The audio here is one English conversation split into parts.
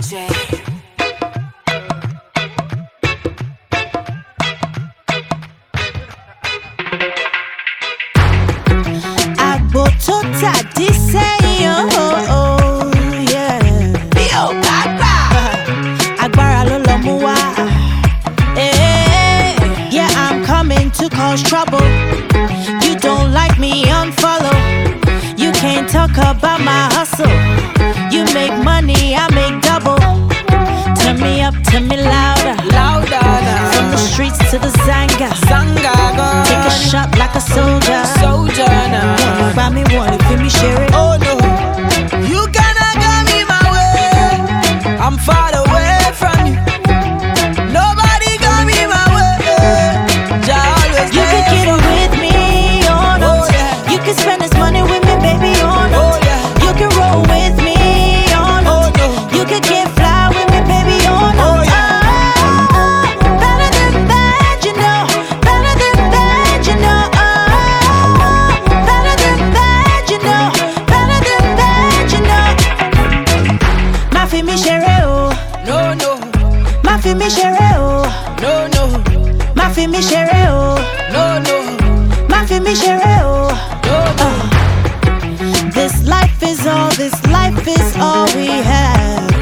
DJ. Agbo tó tàdí sẹ́yìn yeah. Bí ò bá gbà. Agbára ló lọ mú wá. Yeah, I'm coming to cause trouble. You don't like me, unfollow. You can't talk about my hustle. You make money, I make double. Turn me up, turn me louder. Louder now. From the streets to the Zanga. Zanga gone. Take a shot like a soldier. Soldier now. Buy me one, if me share it. Oh no, you cannot get me my way. I'm far away from you. Nobody got me my way. Jah always You can there get for it with me or not. Oh, yeah. You can spend this money with me, baby, or not. Oh, yeah. You can roll with me or not. Oh, no. You can get fly with me, baby, or not. Oh, yeah. Better than that, you know. Better than that, you know. Better than that, you know. Better than that, you know. Ma fi mi shere o, No, no, ma fi mi shere o, no, no, ma fi mi shere o, no, no, ma fi mi shere o. no, no. This life is all we have.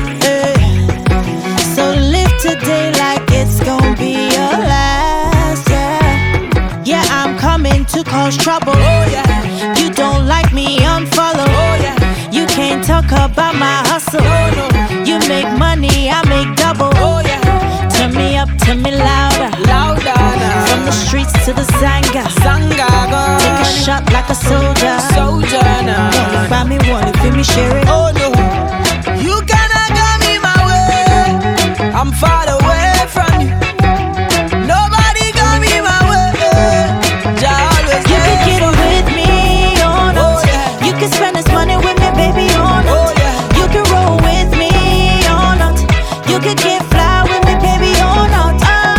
So live today like it's gonna be your last. Yeah, I'm coming to cause trouble. Oh yeah, You don't like me, unfollow. oh yeah, You can't talk about my hustle. no, no, You make money, I make double. oh yeah, Turn me up, turn me louder. louder now. From the streets to the Zanga. Zanga gone. Take a shot like a soldier. Soldier now. Buy me one, if me share it. Oh no, you cannot get me my way. I'm far away from you. Nobody got me my way. Jah always You can there get for it with me or not. Oh, yeah. You can spend this money with me, baby, or not. Oh yeah, You can roll with me or not. You can get fly with me, baby, or not.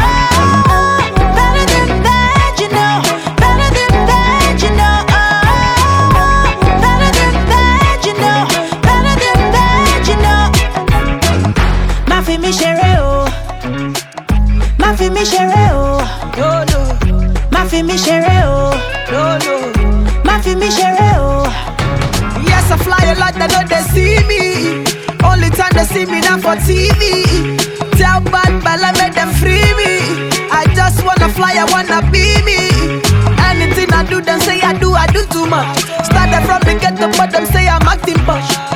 Better than that, you know. Better than that, you know. Better than that, you know. Better than that, you know. Ma fi mi shere o, ma fi mi shere o, no, no, ma fi mi shere o, no, no. ma fi mi shere o. Yes, I fly a lot, they know they see me. Only time they see me now for TV. Tell bad bella, make them free me. I just wanna fly, I wanna be me. Anything I do, them say I do too much. Started from the ghetto, but them say I'm acting posh.